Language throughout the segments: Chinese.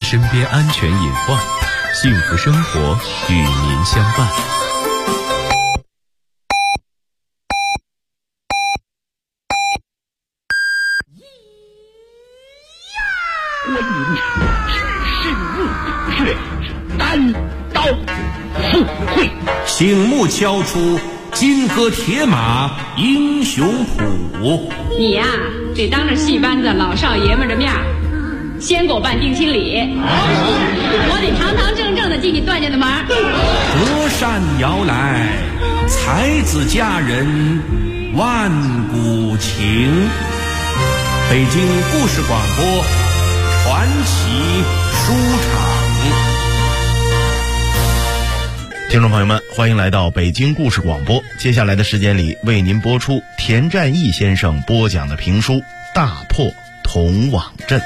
身边安全隐患，幸福生活与您相伴。 观音只是墓穴，单刀赴会， 醒目敲出金戈铁马英雄谱。 你呀，得当着戏班子老少爷们的面先给我办定亲礼，我得堂堂正正的进你段家的门。 隔山摇来，才子佳人万古情。北京故事广播传奇书场。 听众朋友们，欢迎来到北京故事广播。接下来的时间里，为您播出田占义先生播讲的评书《大破童网阵》。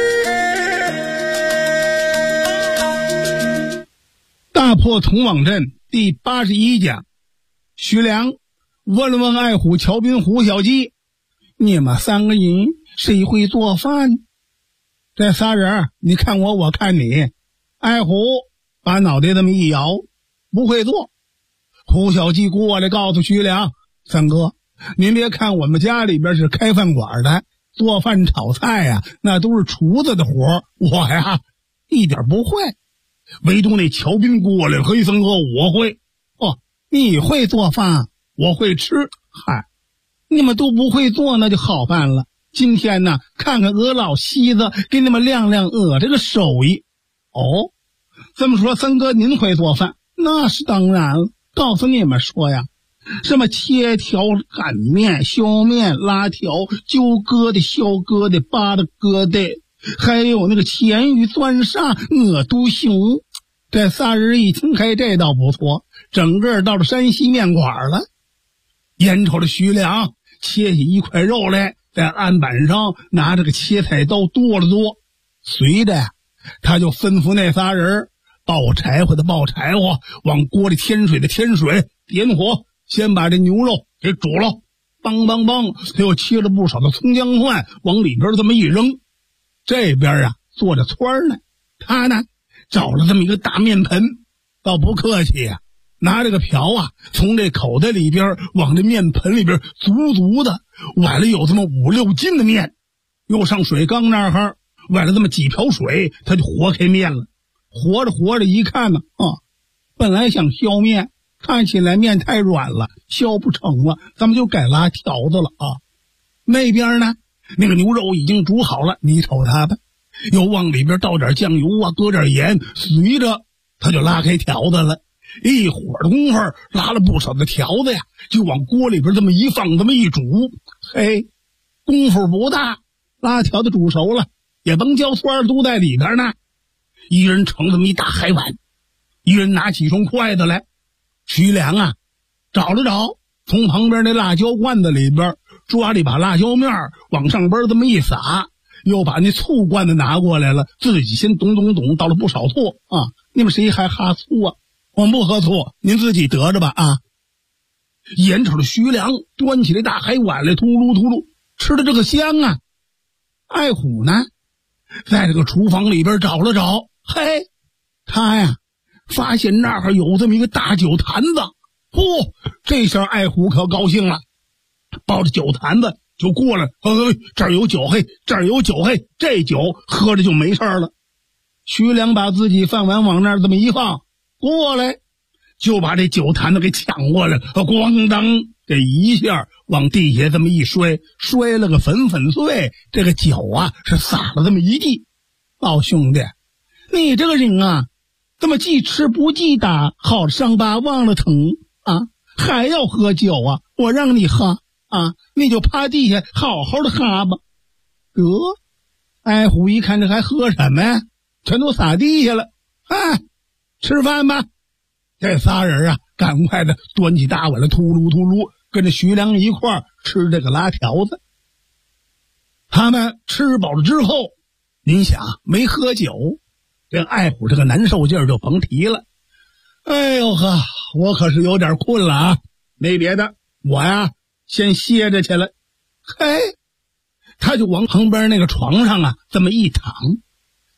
大破童网阵第81讲。徐良问了问爱虎、乔斌、胡小鸡，你们三个人谁会做饭？这仨人，你看我，我看你。爱虎把脑袋这么一摇，不会做。胡小鸡过来告诉徐良，三哥，您别看我们家里边是开饭馆的，做饭炒菜呀，那都是厨子的活，我呀一点不会。唯独那乔斌过来了，黑三哥我会。哦，你会做饭，我会吃。嗨，你们都不会做，那就好办了。今天呢，看看鹅老西子给你们亮亮鹅这个手艺。哦，这么说三哥您会做饭？那是当然了。告诉你们说呀，什么切条擀面、削面、拉条、揪疙瘩、削疙瘩、扒的疙瘩，还有那个咸鱼钻沙，我都行。这仨人一听，嘿，这倒不错，整个到了山西面馆了。眼瞅着徐良切起一块肉来，在案板上拿着个切菜刀剁了剁，随着呀，他就吩咐那仨人爆柴火的爆柴火，往锅里添水的添水，点火，先把这牛肉给煮了，梆梆梆，他又切了不少的葱姜蒜，往里边这么一扔。这边啊做着汆呢，他呢找了这么一个大面盆，倒不客气呀，拿这个瓢啊，从这口袋里边往这面盆里边足足的崴了有这么5、6斤的面，又上水缸那儿崴了这么几瓢水，他就和开面了。和着和着一看呢，本来想削面，看起来面太软了，削不成了，咱们就改拉条子了啊。那边呢，那个牛肉已经煮好了，你瞅它吧，又往里边倒点酱油啊，搁点盐，随着他就拉开条子了。一会儿的功夫，拉了不少的条子呀，就往锅里边这么一放，这么一煮。嘿，功夫不大，拉条子煮熟了，也甭浇汆，都在里边呢。一人盛这么一大海碗，一人拿起双筷子来。徐良啊，找了找，从旁边那辣椒罐子里边抓了一把辣椒面，往上边这么一撒，又把那醋罐子拿过来了，自己先咚倒了不少醋啊。你们谁还哈醋啊？我们不喝醋，您自己得着吧啊！眼瞅着徐良端起来大海碗来，秃噜吃的这个香啊。爱虎呢，在这个厨房里边找了找，嘿，他呀发现那儿有这么一个大酒坛子。这下爱虎可高兴了，抱着酒坛子就过来，这儿有酒，嘿，这儿有酒，嘿，这酒喝着就没事了。徐良把自己饭碗往那儿这么一放，过来就把这酒坛子给抢过来，咣当，这一下往地下这么一摔，摔了个粉粉碎，这个酒啊是洒了这么一地。老兄弟，你这个人啊，怎么记吃不记打，好的伤疤忘了疼啊，还要喝酒啊？我让你喝啊，你就趴地下好好的喝吧。得，爱虎一看这还喝什么呀，全都洒地下了。吃饭吧。这仨人啊，赶快的端起大碗来，秃噜跟着徐良一块儿吃这个拉条子。他们吃饱了之后，您想没喝酒，这爱虎这个难受劲儿就甭提了。哎呦呵，我可是有点困了啊，没别的，我呀先歇着去了。嘿，他就往旁边那个床上啊这么一躺，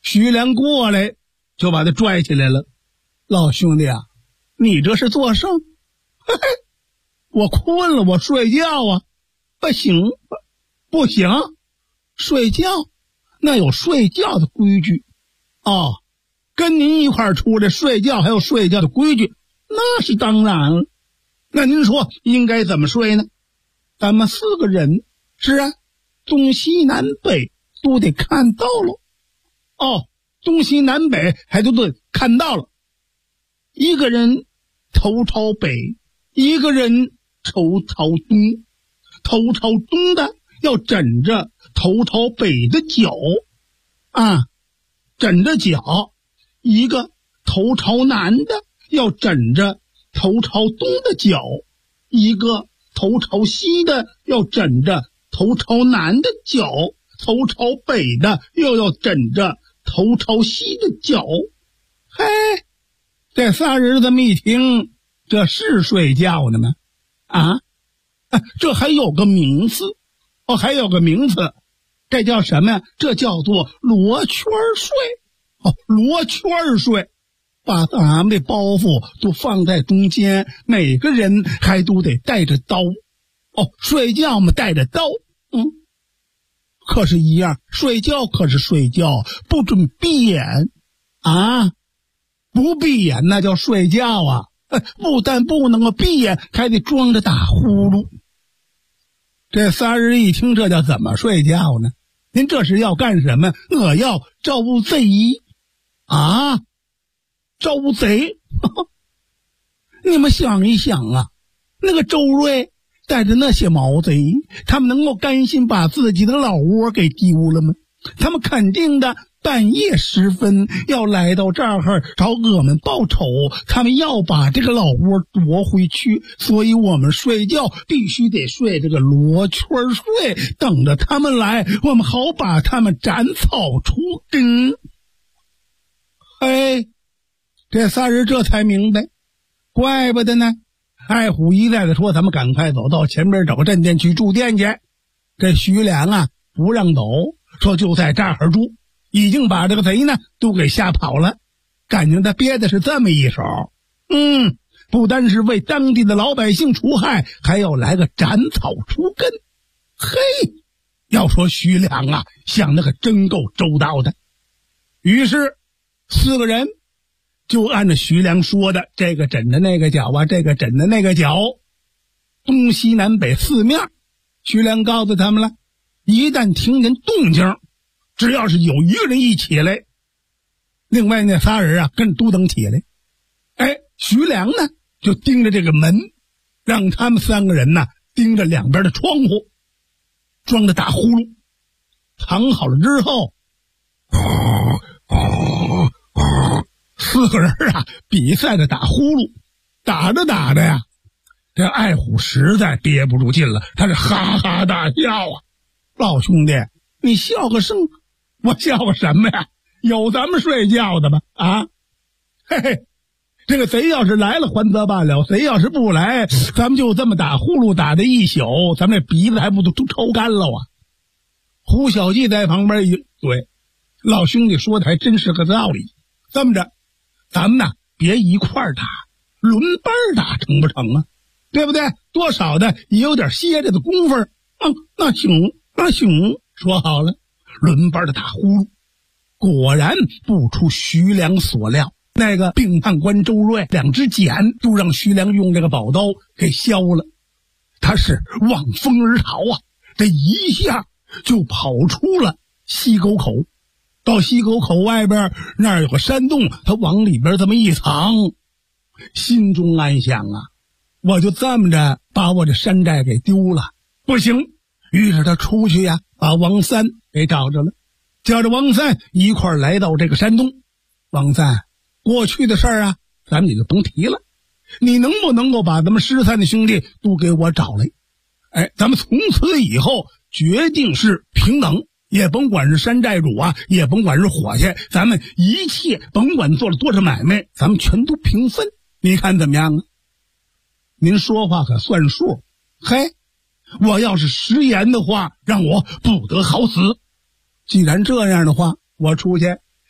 徐良过来就把他拽起来了。老兄弟啊，你这是做甚？嘿嘿，我困了，我睡觉啊。不行，不行，睡觉那有睡觉的规矩哦。跟您一块儿出来睡觉还有睡觉的规矩，那是当然了。那您说应该怎么睡呢？咱们4个人，是啊，东西南北都得看到了。哦，东西南北还都得看到了。一个人头朝北，一个人头朝东。头朝东的要枕着头朝北的脚啊，枕着脚。一个头朝南的要枕着头朝东的脚，一个头朝西的要枕着头朝南的脚，头朝北的又要枕着头朝西的脚。嘿，这仨人这么一听，这是睡觉呢吗？啊，这还有个名字哦，还有个名字，这叫什么呀？这叫做罗圈睡哦，罗圈睡，把咱们的包袱都放在中间，每个人还都得带着刀哦，睡觉嘛带着刀，可是一样，睡觉可是睡觉，不准闭眼啊，不闭眼那叫睡觉啊，不但不能够闭眼，还得装着打呼噜。这仨人一听，这叫怎么睡觉呢？您这是要干什么？我要招贼啊！招贼！你们想一想啊，那个周瑞带着那些毛贼，他们能够甘心把自己的老窝给丢了吗？他们肯定的半夜时分要来到这儿找我们报仇，他们要把这个老窝夺回去，所以我们睡觉必须得睡这个罗圈睡，等着他们来，我们好把他们斩草除根。哎，这仨人这才明白，怪不得呢。爱虎一再的说，咱们赶快走到前边找个镇店去住店去。这徐良啊不让走，说就在这儿住，已经把这个贼呢都给吓跑了，感觉他憋的是这么一手。不单是为当地的老百姓除害，还要来个斩草除根。嘿，要说徐良啊想的可真够周到的。于是4个人就按照徐良说的，这个枕着那个脚啊，这个枕着那个脚，东西南北4面。徐良告诉他们了，一旦听见动静，只要是有一个人一起来，另外那仨人啊跟着都等起来。哎，徐良呢就盯着这个门，让他们3个人呢盯着两边的窗户，装着打呼噜。躺好了之后4个人啊比赛着打呼噜，打着打着呀，这爱虎实在憋不住劲了，他是哈哈大笑啊。老兄弟，你笑个声，我笑个什么呀？有咱们睡觉的吗？啊，嘿嘿，这个贼要是来了还则罢了，贼要是不来，咱们就这么打呼噜打的一宿，咱们这鼻子还不都抽干了啊？胡小记在旁边一对，老兄弟说的还真是个道理。这么着，咱们呢别一块儿打，轮班打成不成啊？对不对？多少的也有点歇着的功夫。那行，那行，说好了，轮班的打呼噜。果然不出徐良所料，那个并判官周瑞2支锏都让徐良用这个宝刀给削了，他是望风而逃啊！这一下就跑出了西沟口，到西沟口外边那儿有个山洞，他往里边这么一藏，心中暗想啊，我就这么着把我这山寨给丢了，不行。于是他出去呀，把王三给找着了，叫着王三一块来到这个山洞。王三，过去的事儿啊，咱们也就甭提了，你能不能够把咱们失散的兄弟都给我找来？哎，咱们从此以后决定是平等，也甭管是山寨主啊，也甭管是伙计，咱们一切甭管做了多少买卖，咱们全都平分，你看怎么样啊？您说话可算数。嘿，我要是食言的话，让我不得好死。既然这样的话，我出去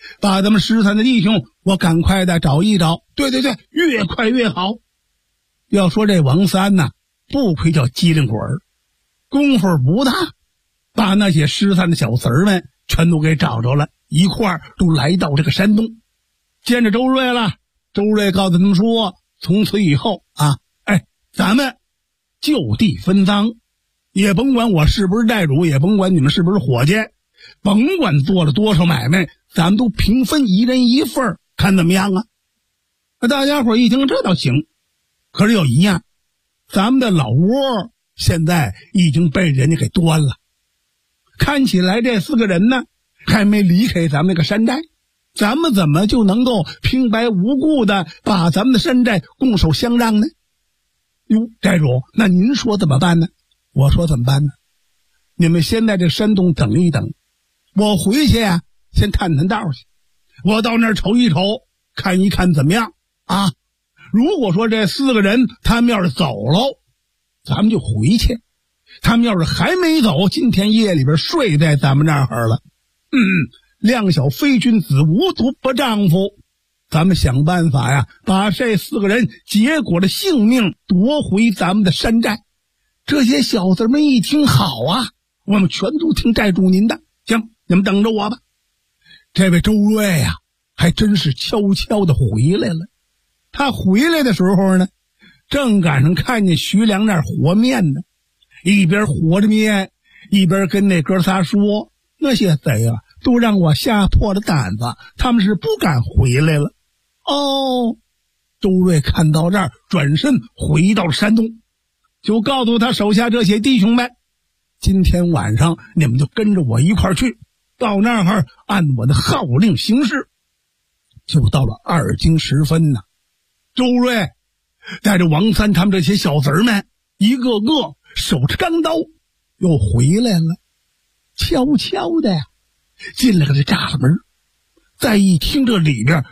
把咱们失散的弟兄我赶快的找一找。对，越快越好。要说这王三呐，不愧叫机灵鬼儿，功夫不大，把那些失散的小子儿们全都给找着了，一块儿都来到这个山东，见着周瑞了。周瑞告诉他们说，从此以后啊，咱们就地分赃，也甭管我是不是债主，也甭管你们是不是伙计，甭管做了多少买卖，咱们都平分一人一份，看怎么样啊？那大家伙一听这倒行，可是有一样，咱们的老窝现在已经被人家给端了，看起来这4个人呢还没离开咱们那个山寨，咱们怎么就能够平白无故的把咱们的山寨拱手相让呢？哟，寨主，那您说怎么办呢？我说怎么办呢？你们先在这山洞等一等，我回去呀，先探探道去，我到那儿瞅一瞅，看一看怎么样啊？如果说这4个人他们要是走喽，咱们就回去；他们要是还没走，今天夜里边睡在咱们这儿了。量小非君子，无毒不丈夫。咱们想办法呀，把这4个人结果的性命夺回咱们的山寨。这些小子们一听，好啊，我们全都听寨主您的，行，你们等着我吧。这位周瑞呀，还真是悄悄的回来了。他回来的时候呢，正赶上看见徐良那儿和面呢，一边和着面，一边跟那哥仨说，那些贼啊，都让我吓破了胆子，他们是不敢回来了。周瑞看到这儿，转身回到了山东，就告诉他手下这些弟兄们，今天晚上你们就跟着我一块儿去，到那儿按我的号令行事。就到了2更时分呢，周瑞带着王三他们这些小子儿们，一个个手持钢刀又回来了，悄悄的呀进了个这栅栏门，再一听这里边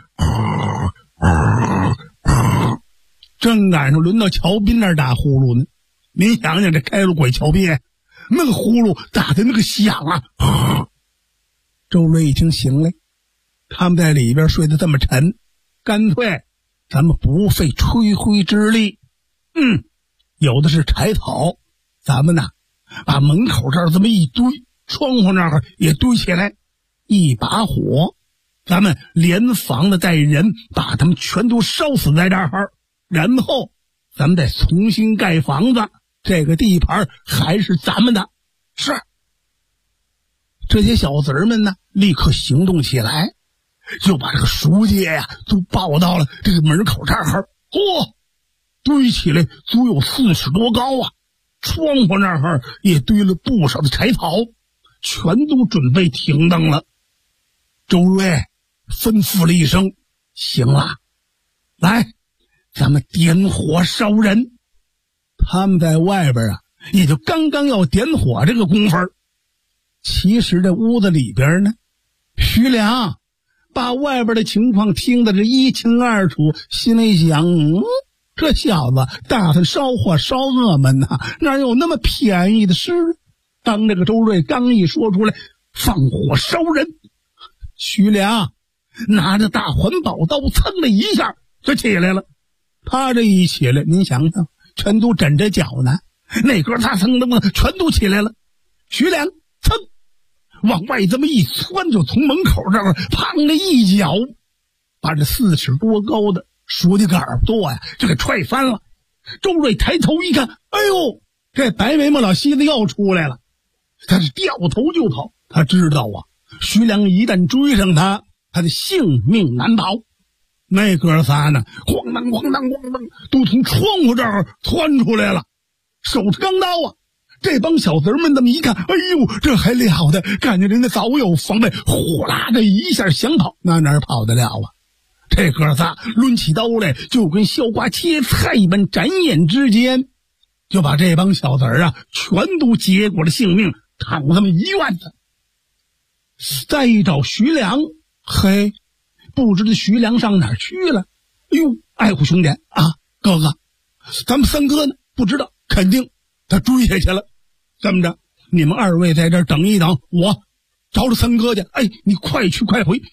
正赶上轮到乔斌那儿打呼噜呢。您想想，这开路鬼乔斌那个呼噜打的那个响啊！周瑞一听，行嘞，他们在里边睡得这么沉，干脆咱们不费吹灰之力，有的是柴草，咱们呢把门口这儿这么一堆，窗户那儿也堆起来，一把火，咱们连房子带人把他们全都烧死在这儿，然后咱们再重新盖房子，这个地盘还是咱们的。是，这些小子们呢立刻行动起来，就把这个书街呀都抱到了这个门口这儿，堆起来足有4尺多高啊，窗户那儿也堆了不少的柴草，全都准备停当了。周瑞吩咐了一声，行了，来，咱们点火烧人。他们在外边啊，也就刚刚要点火这个功夫，其实这屋子里边呢，徐良把外边的情况听得是一清二楚，心里想，这小子打算烧火烧我们呐，哪有那么便宜的事？当这个周瑞刚一说出来放火烧人，徐良拿着大环宝刀噌的一下就起来了。他这一起来，您想想，全都枕着脚呢，那哥仨噌的全都起来了。徐良噌往外这么一窜，就从门口这儿砰的一脚把这4尺多高的书记杆耳朵呀就给踹翻了。周瑞抬头一看，哎呦，这白眉毛老西子又出来了。他是掉头就跑，他知道啊，徐良一旦追上他，他的性命难保。那哥仨呢，咣当咣当咣当，都从窗户这儿窜出来了，手持钢刀啊。这帮小子们这么一看，哎呦，这还了得，感觉人家早有防备，呼啦的一下想跑，那哪跑得了啊？这哥仨抡起刀来，就跟削瓜切菜一般，眨眼之间就把这帮小子啊全都结果了性命，躺他们一院子。再一找徐良，嘿，不知道徐良上哪儿去了。哎呦，爱护兄弟啊，哥哥，咱们三哥呢？不知道，肯定他追下去了。这么着，你们2位在这儿等一等，我找着三哥去。哎，你快去快回。行，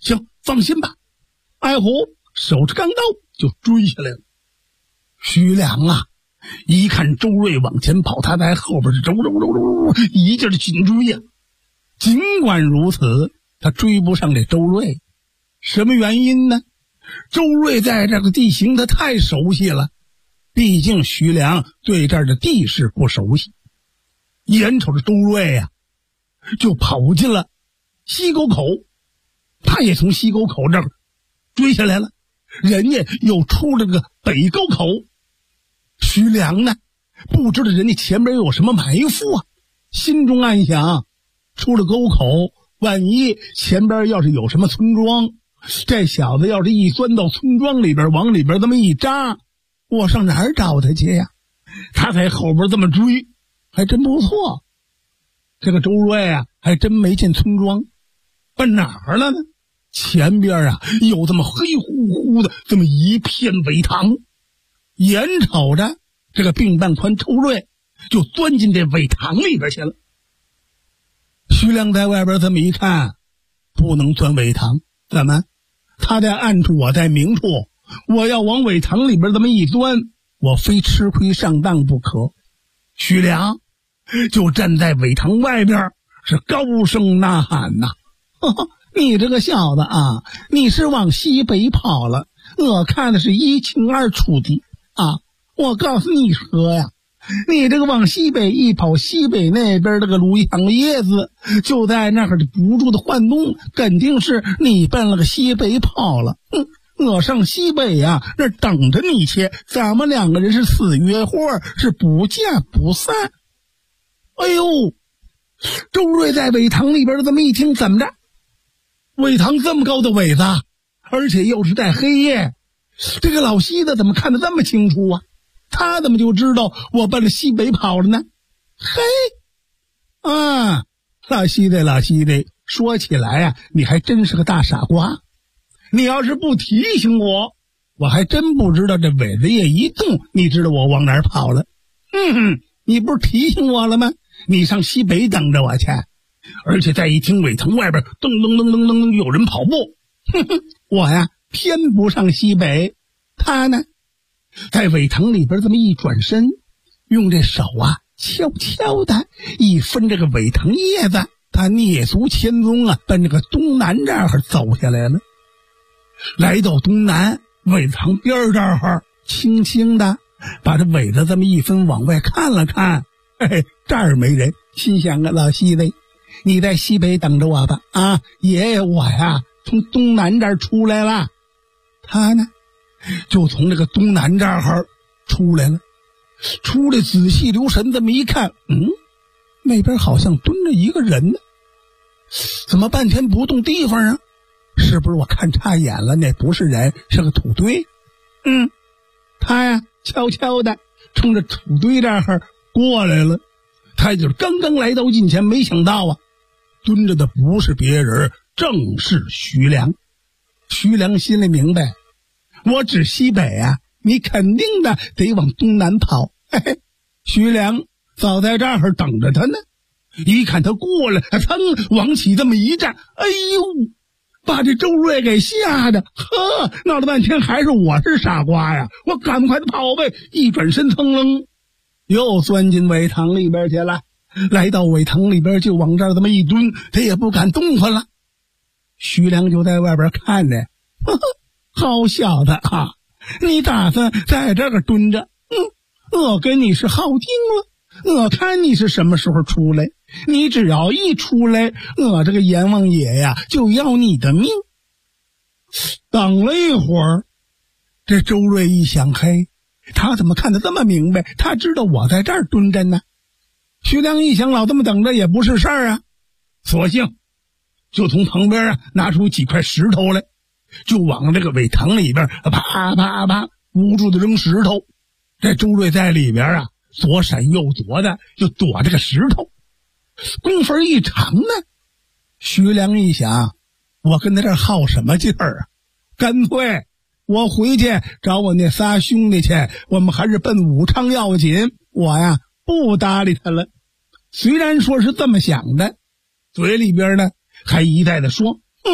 放心吧。艾虎手持钢刀就追下来了。徐良啊，一看周瑞往前跑，他在后边是周一劲的紧追呀。尽管如此，他追不上这周瑞，什么原因呢？周瑞在这个地形他太熟悉了，毕竟徐良对这儿的地势不熟悉。眼瞅着周瑞呀，就跑进了西沟口，他也从西沟口这儿追下来了，人家又出了个北沟口。徐良呢，不知道人家前边有什么埋伏啊，心中暗想，出了沟口，万一前边要是有什么村庄，这小子要是一钻到村庄里边，往里边这么一扎，我上哪儿找他去呀？他在后边这么追，还真不错。这个周瑞啊，还真没见村庄，奔哪儿了呢？前边啊，有这么黑乎乎的这么一片苇塘，眼瞅着这个鬓半宽周瑞就钻进这苇塘里边去了。徐良在外边这么一看，不能钻苇塘，怎么？他在暗处，我在明处，我要往苇塘里边这么一钻，我非吃亏上当不可。徐良就站在苇塘外边，是高声呐喊呐：你这个小子啊，你是往西北跑了，我看的是一清二楚的啊！我告诉你说呀，你这个往西北一跑，西北那边这个芦杨叶子就在那儿不住的晃动，肯定是你奔了个西北跑了。我上西北呀，那等着你去，咱们两个人是死约会，是不见不散。哎呦，周瑞在苇塘里边这么一听，怎么着？苇塘这么高的苇子，而且又是在黑夜，这个老西子怎么看得这么清楚啊？他怎么就知道我奔了西北跑了呢？嘿，啊，老西子，说起来啊，你还真是个大傻瓜。你要是不提醒我，我还真不知道这苇子叶一动，你知道我往哪儿跑了。你不是提醒我了吗？你上西北等着我去。而且再一听苇塘外边噔噔噔噔噔有人跑步，我呀偏不上西北。他呢，在苇塘里边这么一转身，用这手啊悄悄的一分这个苇塘叶子，他蹑足潜踪啊，奔这个东南这儿走下来了。来到东南苇塘边这儿，轻轻的把这苇子这么一分，往外看了看，这儿没人，心想啊，老西子，你在西北等着我吧。啊，爷爷我呀从东南这儿出来了。他呢就从这个东南这儿出来了，出来仔细留神这么一看，那边好像蹲着一个人呢，怎么半天不动地方啊？是不是我看差眼了？那不是人，是个土堆。他呀悄悄的冲着土堆这儿过来了。他就是刚刚来到近前，没想到啊，蹲着的不是别人，正是徐良。徐良心里明白，我指西北啊，你肯定的得往东南跑。徐良早在这儿等着他呢，一看他过来，噌往起这么一站，哎呦，把这周瑞给吓得，闹了半天还是我是傻瓜呀！我赶快的跑呗，一转身噌楞又钻进苇塘里边去了。来到苇塘里边，就往这儿这么一蹲，他也不敢动弹了。徐良就在外边看着，好小子啊，你打算在这儿蹲着？我跟你是好定了，我看你是什么时候出来。你只要一出来，我这个阎王爷呀就要你的命。等了一会儿，这周瑞一想，嘿，他怎么看得这么明白？他知道我在这儿蹲着呢。徐良一想，老这么等着也不是事儿啊，索性就从旁边啊拿出几块石头来，就往这个苇塘里边啪啪啪无助的扔石头。这周瑞在里边啊左闪右躲的就躲这个石头。功夫一长呢，徐良一想，我跟他这儿耗什么劲儿啊？干脆我回去找我那仨兄弟去，我们还是奔武昌要紧。我呀不搭理他了。虽然说是这么想的，嘴里边呢还一再的说，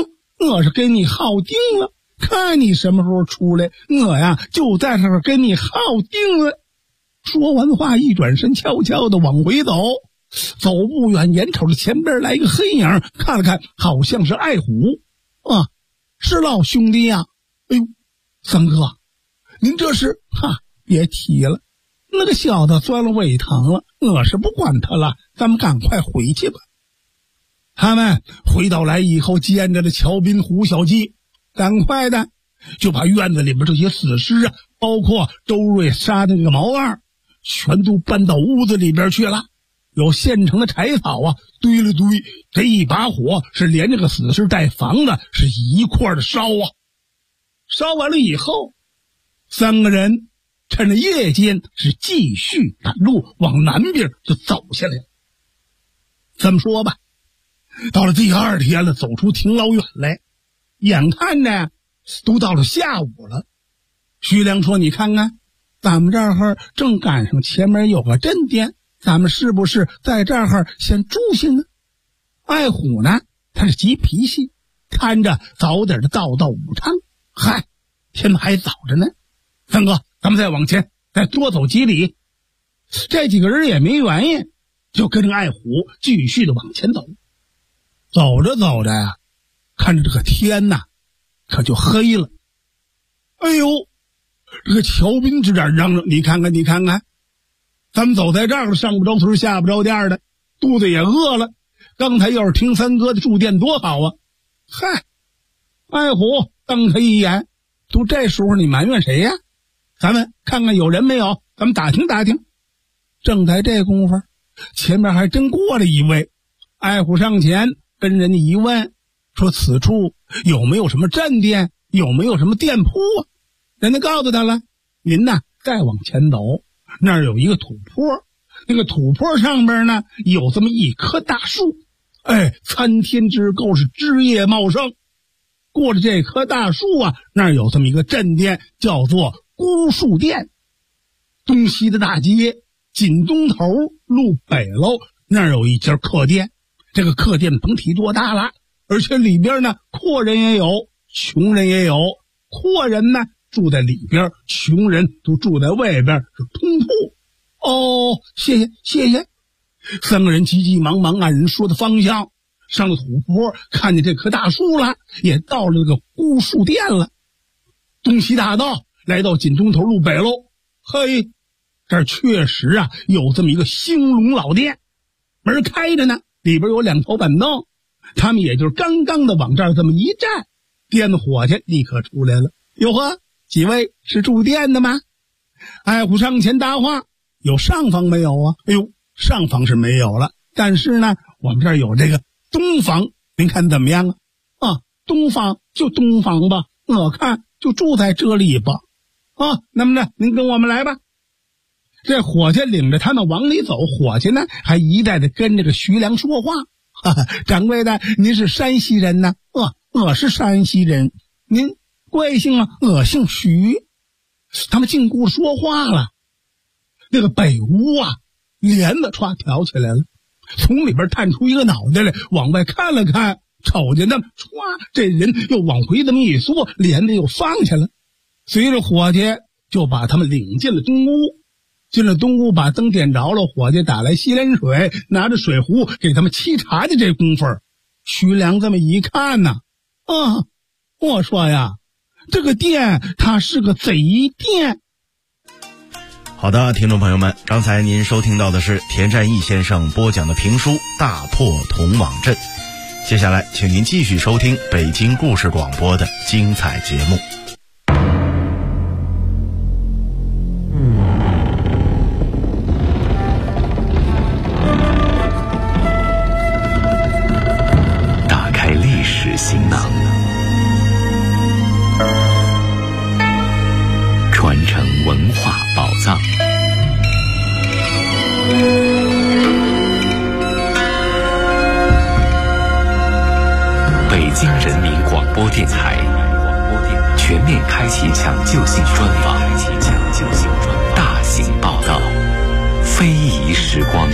我是跟你耗定了，看你什么时候出来，我呀就在这儿跟你耗定了。说完话，一转身，悄悄的往回走。走不远，眼瞅着前边来一个黑影，看了看，好像是爱虎啊，是老兄弟呀。哎呦，三哥，您这是别提了，那个小子钻了尾堂了，我是不管他了，咱们赶快回去吧。他们回到来以后，见着了乔斌、胡小鸡，赶快的就把院子里边这些死尸啊，包括周瑞杀的那个毛二，全都搬到屋子里边去了。有现成的柴草啊，堆了堆，这一把火是连这个死尸带房子是一块的烧啊。烧完了以后，三个人趁着夜间是继续赶路，往南边就走下来了。这么说吧，到了第二天了，走出挺老远来，眼看着都到了下午了。徐良说，你看看咱们这儿正赶上前面有个镇店，咱们是不是在这儿先住下呢？爱虎呢，他是急脾气，看着早点的到武昌。嗨，天还早着呢，三哥，咱们再往前再多走几里。这几个人也没原因，就跟着爱虎继续的往前走。走着走着呀，看着这个天呐，可就黑了。哎呦，这个乔斌这点嚷嚷，你看看，咱们走在这儿了，上不着村下不着店的，肚子也饿了。刚才要是听三哥的住店多好啊！嗨，爱虎瞪他一眼，都这时候你埋怨谁呀？咱们看看有人没有，咱们打听打听。正在这功夫，前面还真过了一位。爱虎上前跟人家一问，说此处有没有什么镇店，有没有什么店铺啊？人家告诉他了，您呐再往前走，那儿有一个土坡，那个土坡上边呢有这么一棵大树，参天之高，是枝叶茂盛。过了这棵大树啊，那儿有这么一个镇店，叫做孤树店。东西的大街，紧东头路北喽，那儿有一家客店。这个客店甭提多大了，而且里边呢阔人也有，穷人也有。阔人呢住在里边，穷人都住在外边，是通铺。哦，谢谢。三个人急急忙忙按人说的方向上了土坡，看见这棵大树了，也到了这个孤树店了。东西大道来到锦东头路北喽。嘿，这儿确实啊有这么一个兴隆老店，门开着呢，里边有两条板凳。他们也就是刚刚的往这儿这么一站，店伙计立刻出来了。哟呵，几位是住店的吗？爱虎上前搭话，有上房没有啊？哎呦，上房是没有了，但是呢我们这儿有这个东房，您看怎么样啊？东房就东房吧，我看就住在这里吧。那么呢您跟我们来吧。这伙计领着他们往里走，伙计呢还一再的跟这个徐良说话。掌柜的，您是山西人呢？我是山西人。您贵姓啊？我姓徐。他们进屋说话了。那个北屋啊，帘子歘挑起来了，从里边探出一个脑袋来，往外看了看，瞅见他们歘，这人又往回这么一缩，帘子又放下了。随着伙计就把他们领进了东屋。进了东屋，把灯点着了，伙计打来洗脸水，拿着水壶给他们沏茶的这功夫，徐良这么一看呢，我说呀，这个店它是个贼店。 好的，听众朋友们，刚才您收听到的是田占义先生播讲的评书《大破铜网阵》。接下来请您继续收听北京故事广播的精彩节目。 打开历史行囊，传承文化宝藏。北京人民广播电台全面开启抢救性专访，大型报道，非遗时光。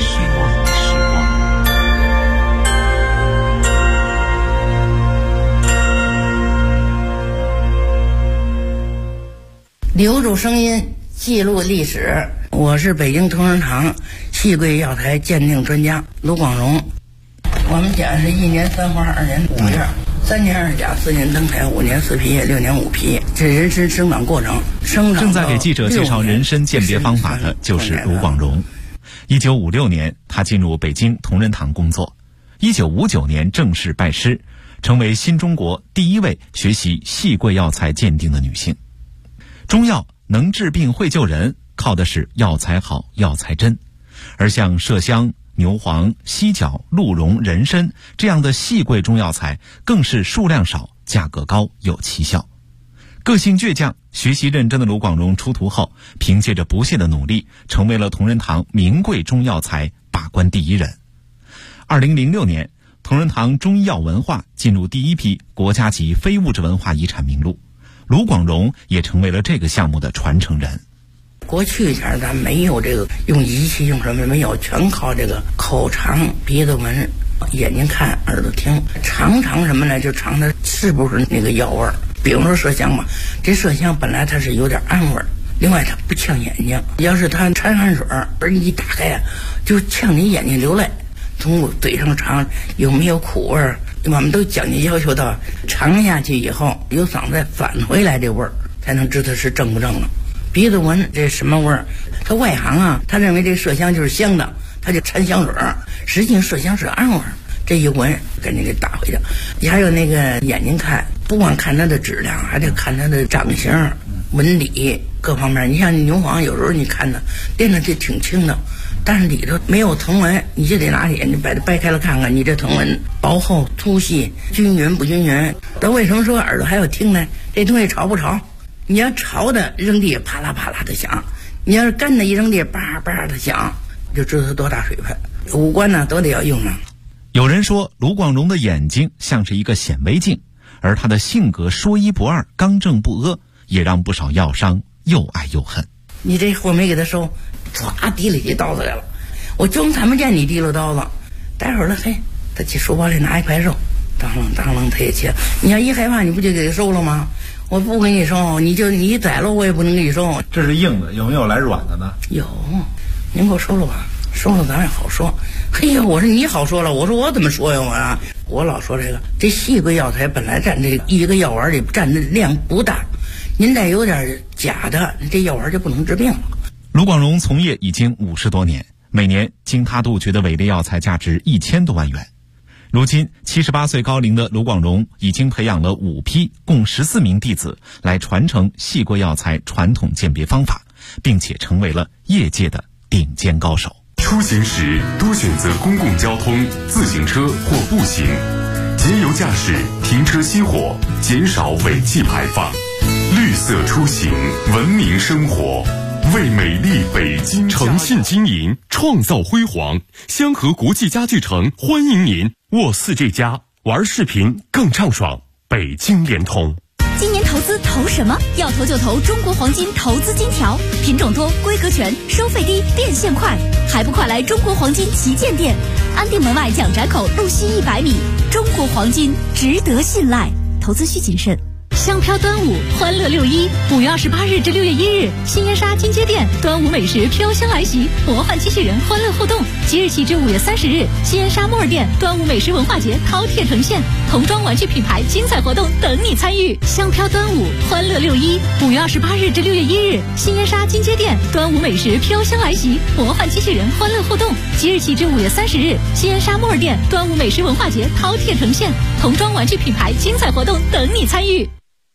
留住声音，记录历史。我是北京同仁堂细桂药材鉴定专家卢广荣。我们讲是1年3花2年5叶，3年2甲4年登台5年4皮6年5皮，这人参生长过程。 正在给记者介绍人参鉴别方法的就是卢广荣。1956年，他进入北京同仁堂工作。1959年正式拜师，成为新中国第一位学习细桂药材鉴定的女性。中药能治病会救人，靠的是药材好药材真，而像麝香、牛黄、犀角、鹿茸、人参这样的细桂中药材更是数量少、价格高、有奇效。个性倔强、学习认真的卢广荣出徒后，凭借着不懈的努力，成为了同仁堂名贵中药材把关第一人。2006年，同仁堂中医药文化进入第一批国家级非物质文化遗产名录，卢广荣也成为了这个项目的传承人。 过去前咱没有这个用仪器用什么没有，全靠这个口尝、鼻子闻、眼睛看、耳朵听，尝什么呢？就尝它是不是那个药味儿。比如说麝香吧，这麝香本来它是有点暗味儿，另外它不呛眼睛，要是它掺汗水而你一打开啊，就呛你眼睛流泪。从嘴上尝有没有苦味儿，我们都讲究要求到尝下去以后由嗓子返回来这味儿，才能知道是正不正了。鼻子闻这什么味儿，他外行啊，他认为这麝香就是香的，他就掺香水，实际上麝香是暗味儿，这一闻赶紧给打回去。你还有那个眼睛看，不光看它的质量，还得看它的长形、纹理各方面。你像牛黄，有时候你看它练的就挺轻的，但是里头没有藤纹，你就得拿眼睛把它掰开了看看，你这藤纹薄厚、粗细、均匀不均匀。但为什么说耳朵还要听呢？这东西潮不潮？你要潮的扔地啪啦啪啦的响，你要是干的一扔地叭叭的响，就知道它多大水分。五官呢都得要用上。 有人说卢广荣的眼睛像是一个显微镜，而他的性格说一不二、刚正不阿，也让不少药商又爱又恨。 你这货没给他收，唰提了起刀子来了，我就看不见你提了刀子。待会儿了，嘿，他去书包里拿一块肉，当啷当啷他也切。你要一害怕，你不就给他收了吗？我不给你收，你宰了我也不能给你收。 这是硬的，有没有来软的呢？ 有，您给我收了吧，收了咱也好说。嘿呀，我说你好说了，我说我怎么说呀我老说这细桂药材本来占这一个药丸里占的量不大，您再有点假的，这药丸就不能治病了。 卢广荣从业已经50多年，每年经他杜绝的伪劣药材价值1000多万元。如今78岁高龄的卢广荣已经培养了5批共14名弟子来传承细桂药材传统鉴别方法，并且成为了业界的顶尖高手。 出行时多选择公共交通、自行车或步行，节油驾驶，停车熄火，减少尾气排放。绿色出行，文明生活，为美丽北京诚信经营，创造辉煌。香河国际家具城欢迎您。沃4G+，玩视频更畅爽。北京联通。 今年投资投什么？要投就投中国黄金投资金条，品种多，规格全，收费低，变现快，还不快来中国黄金旗舰店，安定门外蒋宅口路西100米。中国黄金值得信赖，投资需谨慎。香飘端午，欢乐6·1，5月28日至6月1日，新烟沙金街店端午美食飘香来袭，魔幻机器人欢乐互动。即日起至5月30日，新烟沙莫尔店端午美食文化节饕餮呈现，童装玩具品牌精彩活动等你参与。香飘端午，欢乐6·1，5月28日至6月1日，新烟沙金街店端午美食飘香来袭，魔幻机器人欢乐互动。即日起至5月30日，新烟沙莫尔店端午美食文化节饕餮呈现，童装玩具品牌精彩活动等你参与。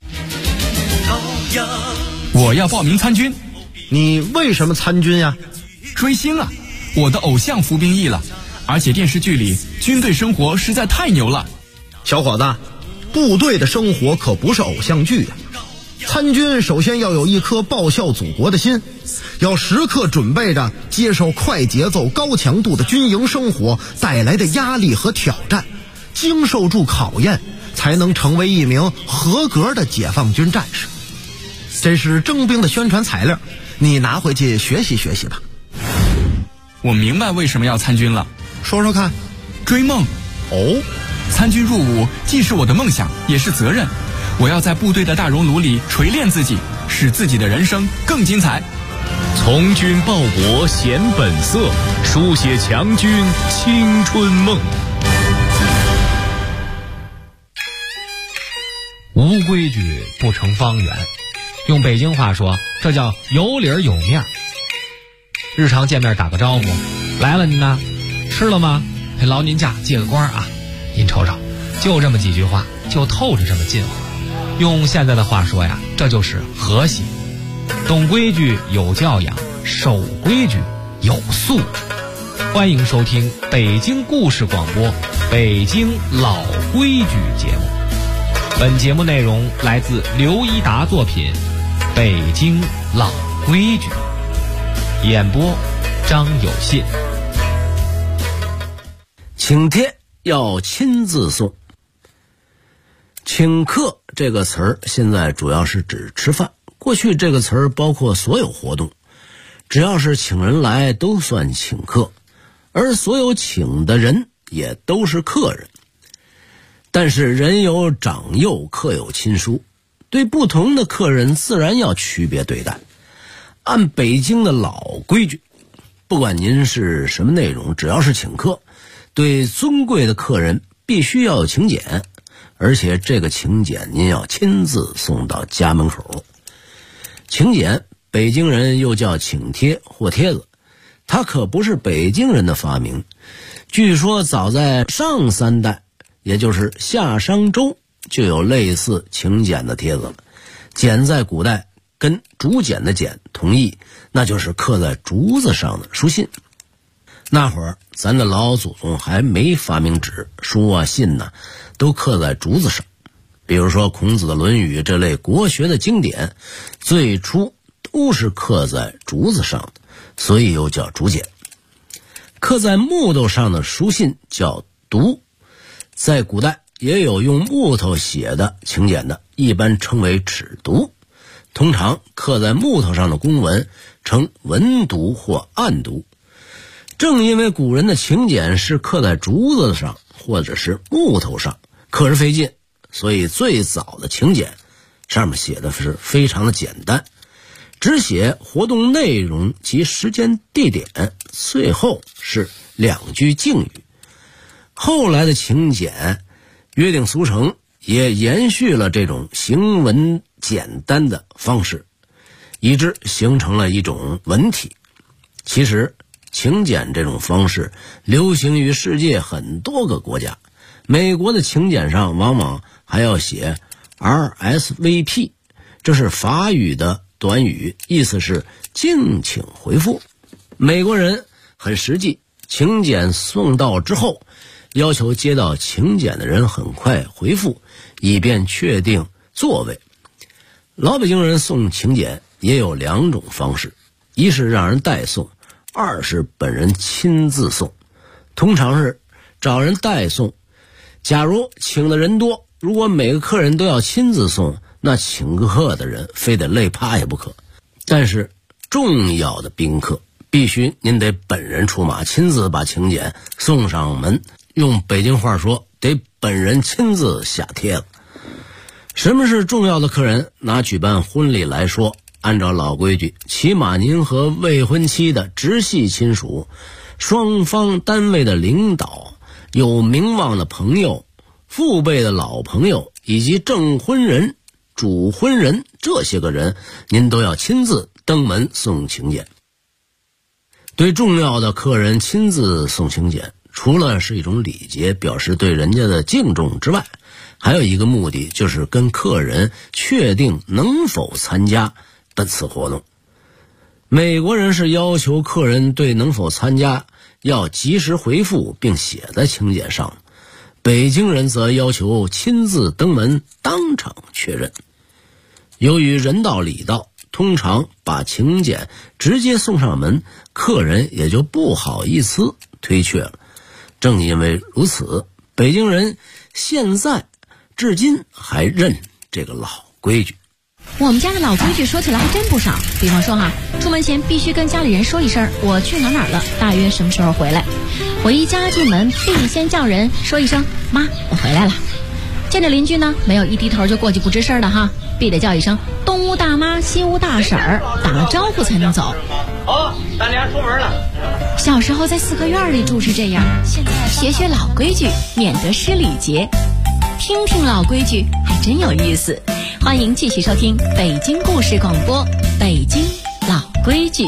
我要报名参军。 你为什么参军呀？ 追星啊，我的偶像服兵役了，而且电视剧里军队生活实在太牛了。 小伙子，部队的生活可不是偶像剧啊。参军首先要有一颗报效祖国的心，要时刻准备着接受快节奏高强度的军营生活带来的压力和挑战，经受住考验，才能成为一名合格的解放军战士。这是征兵的宣传材料，你拿回去学习学习吧。 我明白为什么要参军了， 说说看。 追梦。 哦， 参军入伍既是我的梦想，也是责任。我要在部队的大熔炉里锤炼自己， 使自己的人生更精彩。 从军报国显本色，书写强军青春梦。 无规矩不成方圆，用北京话说，这叫有理儿有面。日常见面打个招呼，来了您呢，吃了吗？劳您驾借个光啊，您瞅瞅，就这么几句话，就透着这么近乎。用现在的话说呀，这就是和谐。懂规矩有教养，守规矩有素质。欢迎收听北京故事广播《北京老规矩》节目。本节目内容来自刘一达作品《北京老规矩》，演播张有信。 请帖要亲自送。请客这个词儿现在主要是指吃饭，过去这个词儿包括所有活动，只要是请人来都算请客，而所有请的人也都是客人。但是人有长幼，客有亲疏，对不同的客人自然要区别对待。按北京的老规矩，不管您是什么内容，只要是请客，对尊贵的客人必须要有请柬，而且这个请柬您要亲自送到家门口。请柬北京人又叫请帖或帖子，它可不是北京人的发明，据说早在上3代，也就是夏商周，就有类似请柬的帖子了。柬在古代跟竹简的简同义，那就是刻在竹子上的书信。那会儿咱的老祖宗还没发明纸，书啊信啊都刻在竹子上。比如说孔子的《论语》这类国学的经典，最初都是刻在竹子上的，所以又叫竹简。刻在木头上的书信叫牍，在古代也有用木头写的请柬的，一般称为尺牍。通常刻在木头上的公文称文牍或案牍。正因为古人的请柬是刻在竹子上或者是木头上，刻着费劲，所以最早的请柬上面写的是非常的简单，只写活动内容及时间地点，最后是2句敬语。后来的请柬约定俗成，也延续了这种行文简单的方式，以致形成了一种文体。其实请柬这种方式流行于世界很多个国家，美国的请柬上往往还要写 RSVP， 这是法语的短语，意思是敬请回复。美国人很实际，请柬送到之后，要求接到请柬的人很快回复，以便确定座位。老北京人送请柬也有2种方式，一是让人代送，二是本人亲自送。通常是找人代送，假如请的人多，如果每个客人都要亲自送，那请客的人非得累趴也不可。但是重要的宾客必须您得本人出马，亲自把请柬送上门，用北京话说，得本人亲自下帖子。什么是重要的客人？拿举办婚礼来说，按照老规矩，起码您和未婚妻的直系亲属、双方单位的领导、有名望的朋友、父辈的老朋友，以及证婚人、主婚人，这些个人您都要亲自登门送请柬。对重要的客人亲自送请柬，除了是一种礼节，表示对人家的敬重之外，还有一个目的，就是跟客人确定能否参加本次活动。美国人是要求客人对能否参加要及时回复并写在请柬上，北京人则要求亲自登门当场确认。由于人道礼道，通常把请柬直接送上门，客人也就不好意思推却了。正因为如此，北京人现在至今还认这个老规矩。 我们家的老规矩说起来还真不少，比方说出门前必须跟家里人说一声我去哪儿了，大约什么时候回来。回家进门必先叫人说一声妈，我回来了。 见着邻居呢，没有一低头就过去不吱声的哈，必得叫一声东屋大妈西屋大婶儿，打了招呼才能走。 好，大娘出门了。 小时候在四合院里住是这样，现在学学老规矩，免得失礼节。听听老规矩还真有意思。欢迎继续收听北京故事广播，北京老规矩。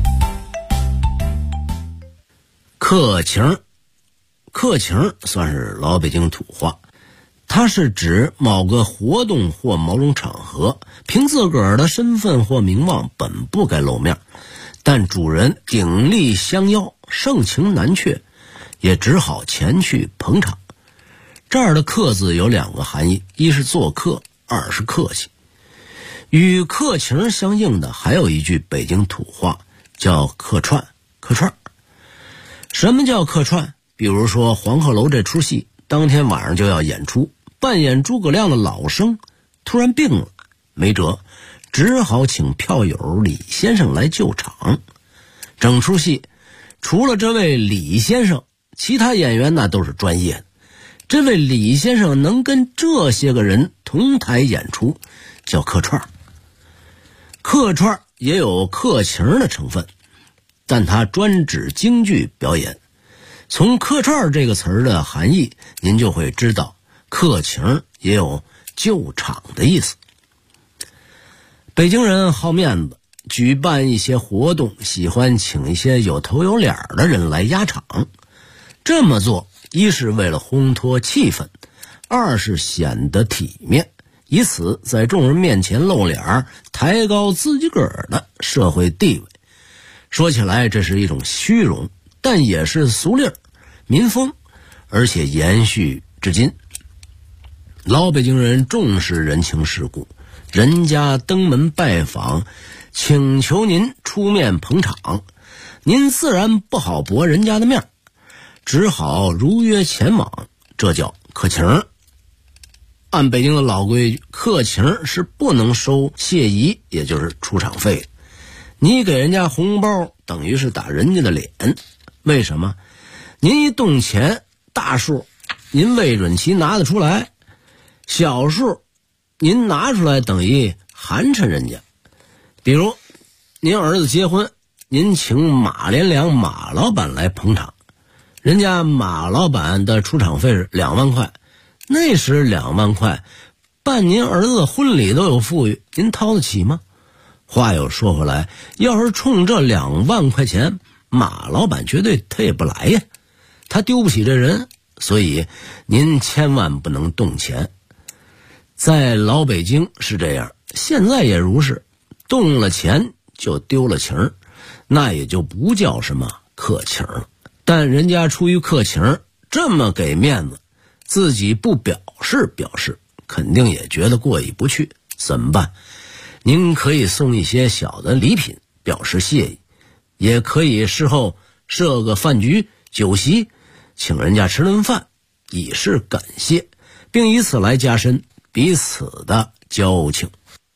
客情，客情算是老北京土话，它是指某个活动或某种场合，凭自个儿的身份或名望本不该露面，但主人鼎力相邀，盛情难却，也只好前去捧场。这儿的客字有两个含义，一是做客，二是客气。与客情相应的还有一句北京土话叫客串。客串什么叫客串？比如说黄鹤楼这出戏当天晚上就要演出，扮演诸葛亮的老生突然病了，没辙，只好请票友李先生来救场。整出戏除了这位李先生，其他演员那都是专业的。这位李先生能跟这些个人同台演出，叫客串。客串也有客情的成分，但它专指京剧表演。从客串这个词儿的含义，您就会知道客情也有救场的意思。北京人好面子，举办一些活动喜欢请一些有头有脸的人来压场。这么做一是为了烘托气氛，二是显得体面，以此在众人面前露脸，抬高自己个儿的社会地位。说起来这是一种虚荣，但也是俗例民风，而且延续至今。老北京人重视人情世故，人家登门拜访，请求您出面捧场，您自然不好驳人家的面，只好如约前往，这叫客情。按北京的老规矩，客情是不能收谢仪，也就是出场费的。你给人家红包等于是打人家的脸。为什么？您一动钱，大数您未准其拿得出来，小数您拿出来等于寒碜人家。比如您儿子结婚，您请马连良马老板来捧场，人家马老板的出场费是2万块，那时2万块办您儿子的婚礼都有富裕，您掏得起吗？话又说回来，要是冲这2万块钱，马老板绝对他也不来呀，他丢不起这人，所以您千万不能动钱。在老北京是这样，现在也如是，动了钱就丢了情，那也就不叫什么客情了。但人家出于客情这么给面子，自己不表示，肯定也觉得过意不去，怎么办？您可以送一些小的礼品表示谢意，也可以事后设个饭局酒席，请人家吃顿饭以示感谢，并以此来加深彼此的交情。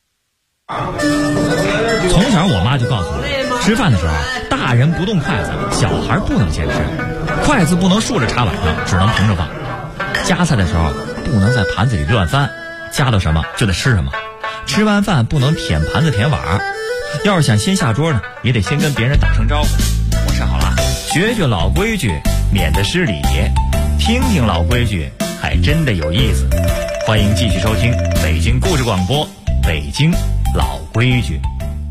从小我妈就告诉我，吃饭的时候大人不动筷子，小孩不能先吃，筷子不能竖着插碗上，只能平着放。夹菜的时候不能在盘子里乱翻，夹到什么就得吃什么。吃完饭不能舔盘子舔碗，要是想先下桌呢，也得先跟别人打声招呼。我吃好了，学学老规矩，免得失礼节。听听老规矩，还真的有意思。欢迎继续收听北京故事广播，北京老规矩。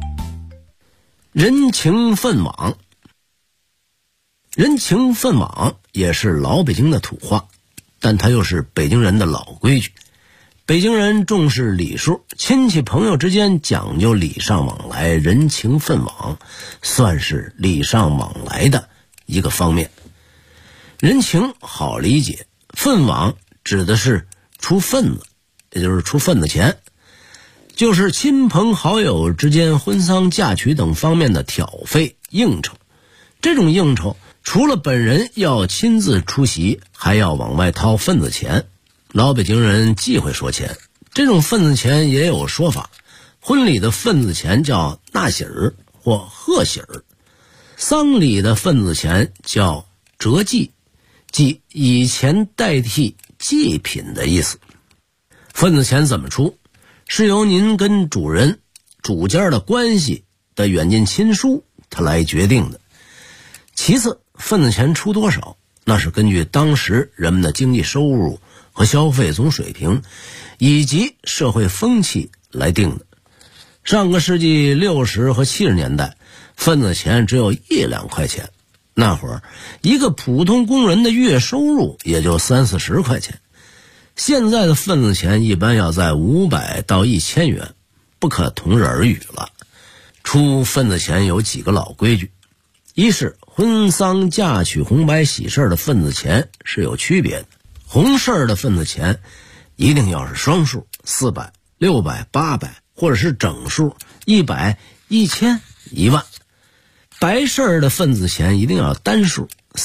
人情分往，人情分往也是老北京的土话，但它又是北京人的老规矩。北京人重视礼数，亲戚朋友之间讲究礼尚往来，人情分往算是礼尚往来的一个方面。人情好理解，分往指的是出份子，也就是出份子钱，就是亲朋好友之间婚丧嫁娶等方面的挑费应酬。这种应酬除了本人要亲自出席，还要往外掏份子钱。老北京人忌讳说钱，这种份子钱也有说法。婚礼的份子钱叫纳喜儿或贺喜儿，丧礼的份子钱叫折祭，即以钱代替祭品的意思。 份子钱怎么出，是由您跟主人、主家的关系的远近亲疏他来决定的。其次，份子钱出多少，那是根据当时人们的经济收入和消费总水平以及社会风气来定的。上个世纪60和70年代，份子钱只有1-2块钱，那会儿一个普通工人的月收入也就30-40块钱。现在的份子钱一般要在500到1000元，不可同日而语了。出份子钱有几个老规矩，一是婚丧嫁娶红白喜事的份子钱是有区别的，红事的份子钱一定要是双数，400、600、800，或者是整数100、1000、1万。白事的份子钱一定要单数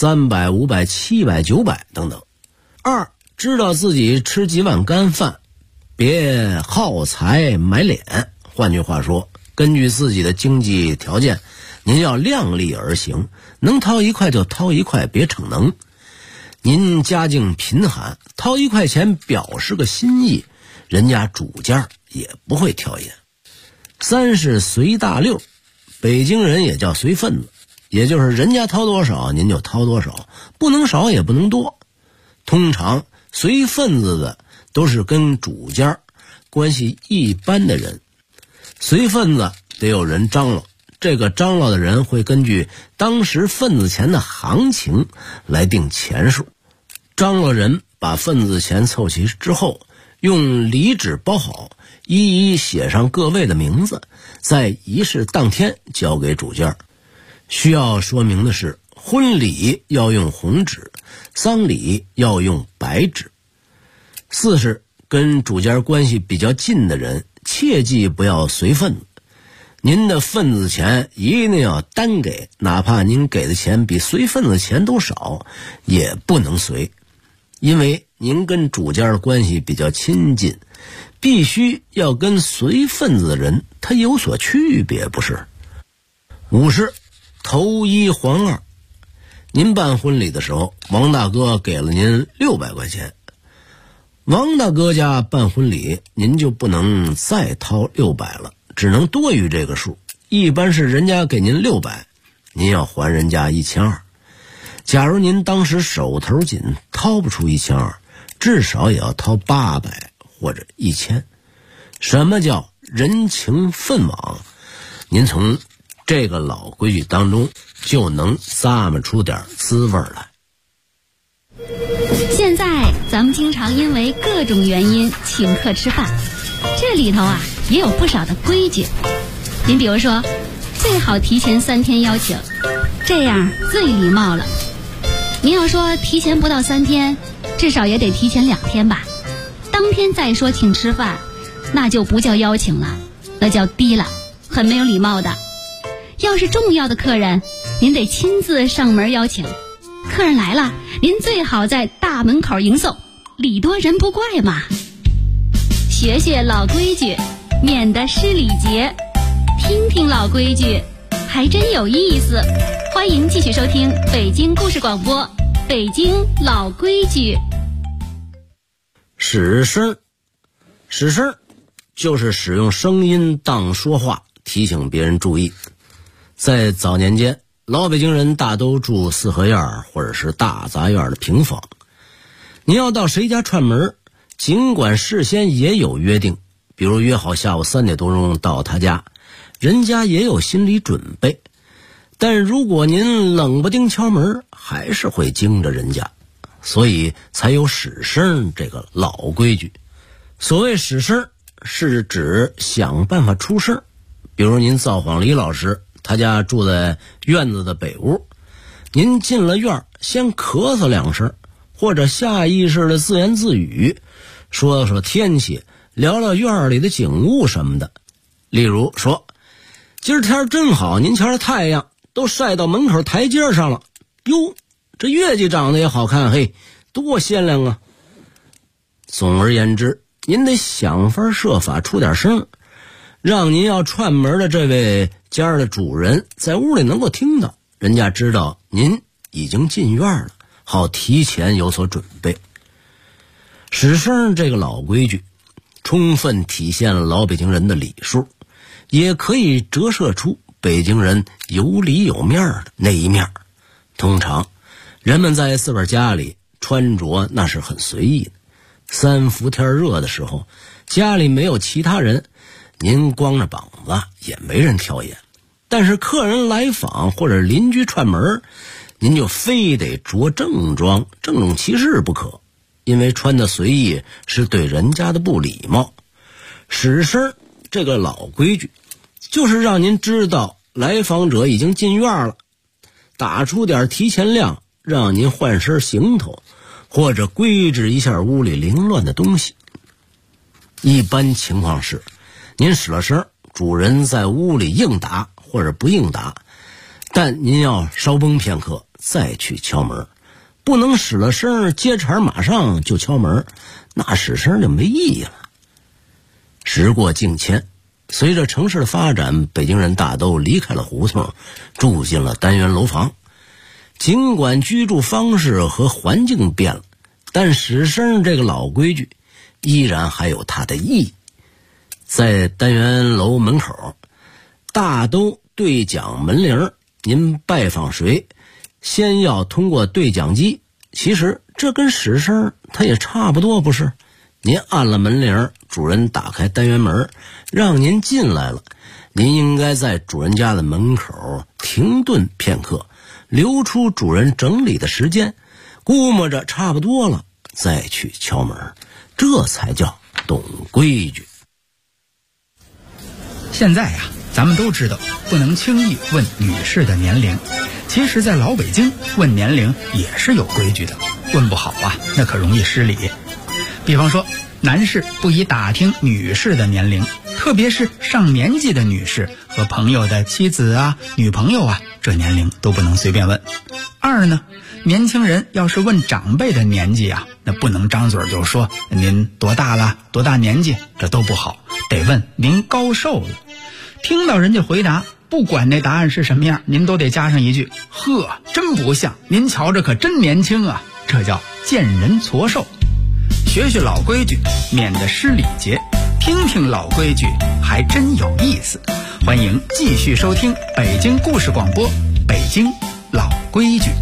，300、500、700、900等等。二，知道自己吃几碗干饭，别耗财买脸。换句话说，根据自己的经济条件，您要量力而行，能掏1块就掏1块，别逞能。您家境贫寒，掏1块钱表示个心意，人家主家也不会挑眼。三是随大溜，北京人也叫随份子，也就是人家掏多少您就掏多少，不能少也不能多。通常随份子的都是跟主家关系一般的人，随份子得有人张罗，这个张罗的人会根据当时份子钱的行情来定钱数。张罗人把份子钱凑齐之后，用礼纸包好，一一写上各位的名字，在仪式当天交给主家。需要说明的是，婚礼要用红纸，丧礼要用白纸。四是跟主家关系比较近的人，切记不要随份子。您的份子钱一定要单给，哪怕您给的钱比随份子钱都少，也不能随。因为您跟主家的关系比较亲近，必须要跟随份子的人他有所区别，不是？五是头1还2。您办婚礼的时候，王大哥给了您600块钱，王大哥家办婚礼您就不能再掏600了，只能多于这个数。一般是人家给您600，您要还人家1200。假如您当时手头紧，掏不出1200，至少也要掏800或者1000。什么叫人情分往？您从这个老规矩当中就能咂摸出点滋味来。 现在咱们经常因为各种原因请客吃饭，这里头啊也有不少的规矩。您比如说，最好提前3天邀请，这样最礼貌了。您要说提前不到3天，至少也得提前2天吧。当天再说请吃饭，那就不叫邀请了，那叫低了，很没有礼貌的。要是重要的客人，您得亲自上门邀请。客人来了，您最好在大门口迎送，礼多人不怪嘛。学学老规矩，免得失礼节。听听老规矩，还真有意思。欢迎继续收听北京故事广播，北京老规矩。 使声，使声就是使用声音当说话，提醒别人注意。在早年间，老北京人大都住四合院或者是大杂院的平房。你要到谁家串门，尽管事先也有约定，比如约好下午3点多钟到他家，人家也有心理准备。但如果您冷不丁敲门，还是会惊着人家，所以才有使声这个老规矩。所谓使声，是指想办法出声。比如您造访李老师，他家住在院子的北屋，您进了院，先咳嗽2声，或者下意识的自言自语，说说天气，聊聊院里的景物什么的。例如说，今儿天真好，您瞧这太阳都晒到门口台阶上了，哟，这月季长得也好看，嘿，多鲜亮啊。总而言之，您得想法设法出点声，让您要串门的这位家的主人在屋里能够听到，人家知道您已经进院了，好提前有所准备。使声这个老规矩充分体现了老北京人的礼数，也可以折射出北京人有里有面的那一面。通常人们在自个儿家里穿着那是很随意的，3伏天热的时候，家里没有其他人，您光着膀子也没人挑眼。但是客人来访或者邻居串门，您就非得着正装，郑重其事不可，因为穿的随意是对人家的不礼貌。使声这个老规矩，就是让您知道来访者已经进院了，打出点提前量，让您换身行头，或者规制一下屋里凌乱的东西。一般情况是，您使了声，主人在屋里应答或者不应答，但您要稍绷片刻再去敲门，不能使了声接茬马上就敲门，那使声就没意义了。时过境迁，随着城市的发展，北京人大都离开了胡同，住进了单元楼房。尽管居住方式和环境变了，但使声这个老规矩依然还有它的意义。在单元楼门口大都对讲门铃，您拜访谁先要通过对讲机，其实这跟使声它也差不多，不是？您按了门铃，主人打开单元门让您进来了，您应该在主人家的门口停顿片刻，留出主人整理的时间，估摸着差不多了再去敲门，这才叫懂规矩。 现在呀，咱们都知道不能轻易问女士的年龄，其实在老北京问年龄也是有规矩的，问不好啊，那可容易失礼。比方说，男士不宜打听女士的年龄，特别是上年纪的女士和朋友的妻子啊、女朋友啊，这年龄都不能随便问。二呢，年轻人要是问长辈的年纪啊，那不能张嘴就说您多大了、多大年纪，这都不好，得问您高寿了。听到人家回答，不管那答案是什么样，您都得加上一句：呵，真不像，您瞧着可真年轻啊，这叫见人矬寿。学学老规矩，免得失礼节，听听老规矩还真有意思。欢迎继续收听北京故事广播，北京老规矩。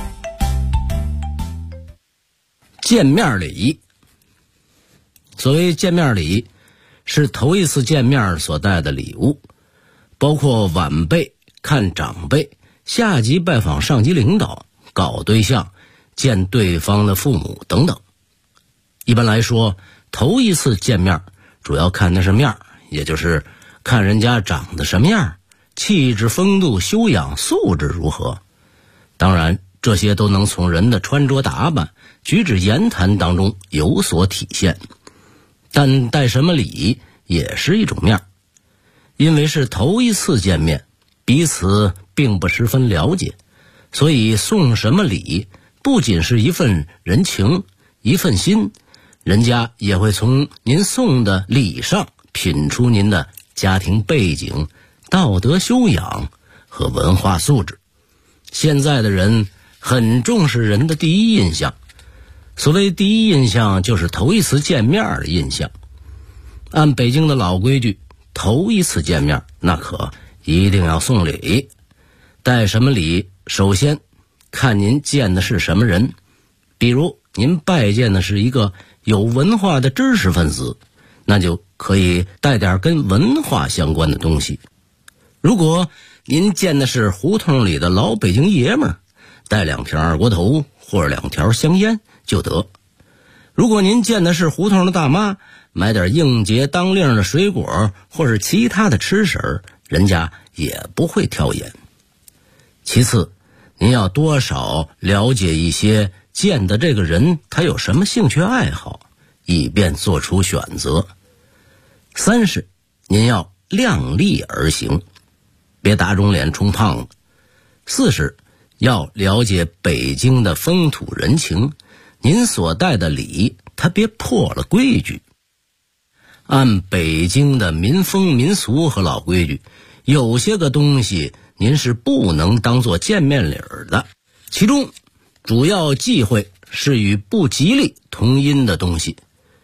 见面礼，所谓见面礼，是头一次见面所带的礼物，包括晚辈看长辈，下级拜访上级领导，搞对象见对方的父母等等。一般来说，头一次见面主要看的是面，也就是看人家长得什么样，气质风度修养素质如何。当然这些都能从人的穿着打扮、举止言谈当中有所体现，但带什么礼也是一种面。因为是头一次见面，彼此并不十分了解，所以送什么礼不仅是一份人情、一份心，人家也会从您送的礼上品出您的家庭背景、道德修养和文化素质。现在的人很重视人的第一印象，所谓第一印象就是头一次见面的印象。按北京的老规矩，头一次见面那可一定要送礼。带什么礼，首先看您见的是什么人。比如您拜见的是一个有文化的知识分子，那就可以带点跟文化相关的东西。如果您见的是胡同里的老北京爷们儿，带2瓶二锅头或者2条香烟就得。如果您见的是胡同的大妈，买点应节当令的水果或是其他的吃食，人家也不会挑眼。其次，您要多少了解一些见的这个人他有什么兴趣爱好，以便做出选择。3是您要量力而行，别打肿脸充胖子。4是要了解北京的风土人情，您所带的礼他别破了规矩。按北京的民风民俗和老规矩，有些个东西您是不能当做见面礼的，其中主要忌讳是与不吉利同音的东西，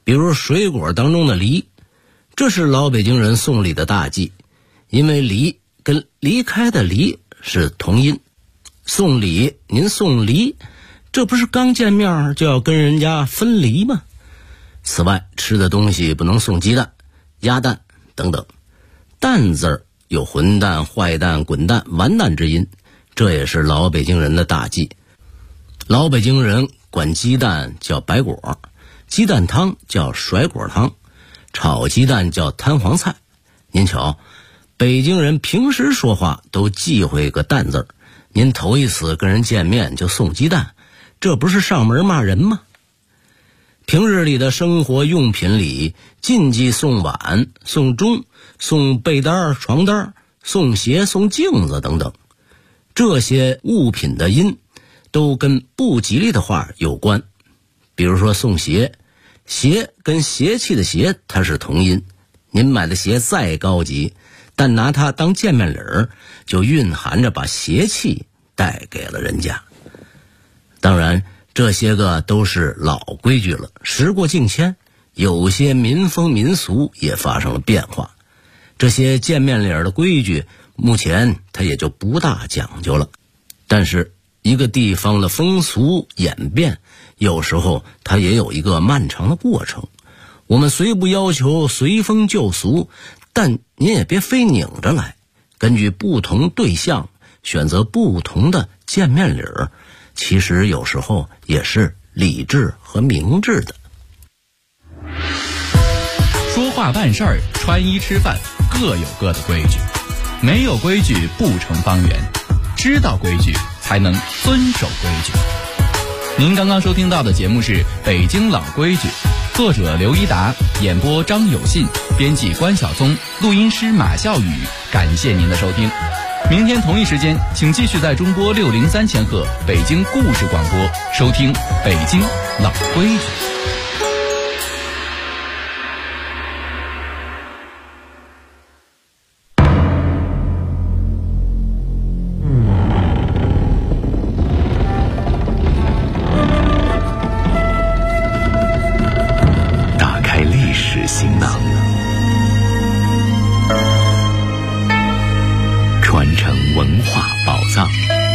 比如水果当中的梨，这是老北京人送礼的大忌，因为梨跟离开的离是同音。送礼，您送梨，这不是刚见面就要跟人家分离吗？此外，吃的东西不能送鸡蛋、鸭蛋等等。蛋字儿有混蛋、坏蛋、滚蛋、完蛋之音，这也是老北京人的大忌。老北京人管鸡蛋叫白果，鸡蛋汤叫甩果汤，炒鸡蛋叫摊黄菜。您瞧，北京人平时说话都忌讳个蛋字儿，您头一次跟人见面就送鸡蛋，这不是上门骂人吗？平日里的生活用品里禁忌送碗、送钟、送被单、床单、送鞋、送镜子等等，这些物品的音都跟不吉利的话有关。比如说送鞋，鞋跟邪气的邪它是同音，您买的鞋再高级，但拿它当见面礼儿，就蕴含着把邪气带给了人家。当然这些个都是老规矩了，时过境迁，有些民风民俗也发生了变化。这些见面礼的规矩目前它也就不大讲究了，但是一个地方的风俗演变，有时候它也有一个漫长的过程。我们虽不要求随风就俗，但您也别非拧着来，根据不同对象选择不同的见面礼儿，其实有时候也是理智和明智的。 说话办事儿、穿衣吃饭各有各的规矩，没有规矩不成方圆，知道规矩才能遵守规矩。您刚刚收听到的节目是《北京老规矩》，作者刘一达，演播张有信，编辑关晓松，录音师马笑宇。感谢您的收听，明天同一时间，请继续在中波603千赫北京故事广播收听《北京老规矩》。 行囊，传承文化宝藏。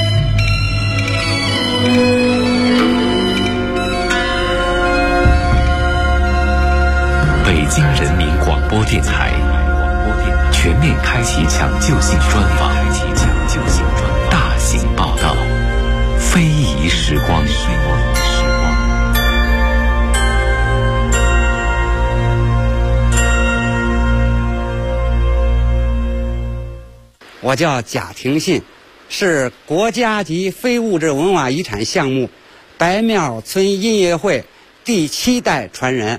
北京人民广播电台全面开启抢救性专访，大型报道，非遗时光。 我叫贾廷信，是国家级非物质文化遗产项目白庙村音乐会第7代传人。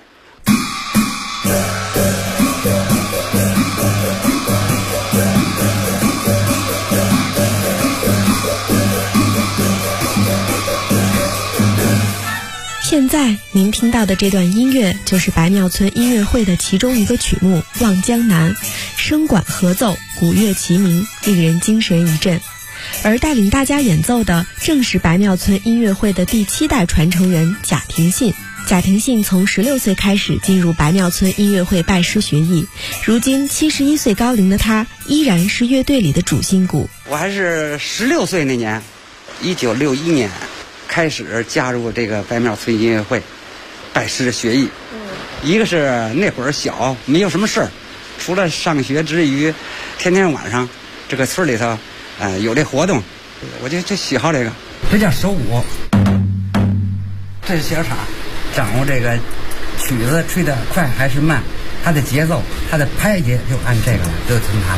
现在您听到的这段音乐就是白庙村音乐会的其中一个曲目《望江南》，声管合奏，鼓乐齐鸣，令人精神一振。而带领大家演奏的正是白庙村音乐会的第7代传承人贾廷信。贾廷信从16岁开始进入白庙村音乐会拜师学艺，如今71岁高龄的他依然是乐队里的主心骨。 我还是16岁那年，1961年开始加入这个白庙村音乐会拜师学艺。一个是那会儿小，没有什么事儿，除了上学之余，天天晚上这个村里头有这活动，我就喜好这个。这叫手鼓，这是小场，掌握这个曲子吹得快还是慢，它的节奏，它的拍节就按这个了，就听它的。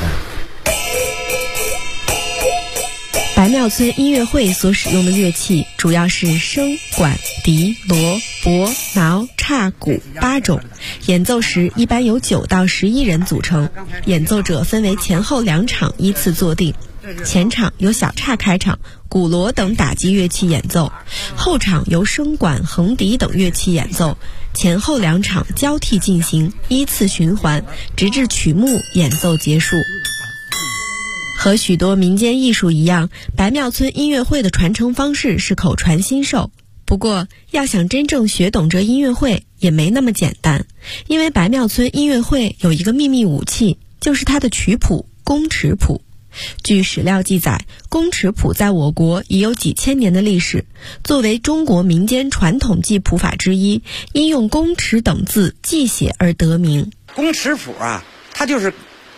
白庙村音乐会所使用的乐器主要是笙、管、笛、锣、钹、挠、叉、鼓8种，演奏时一般由9到11人组成，演奏者分为前后2场依次坐定。前场由小叉开场，鼓锣等打击乐器演奏，后场由笙管、横笛等乐器演奏，前后2场交替进行，依次循环，直至曲目演奏结束。和许多民间艺术一样，白庙村音乐会的传承方式是口传心授。不过，要想真正学懂这音乐会， 也没那么简单，因为白庙村音乐会有一个秘密武器，就是它的曲谱宫尺谱。据史料记载，宫尺谱在我国已有几千年的历史，作为中国民间传统记谱法之一，因用宫尺等字记写而得名。 宫尺谱啊，它就是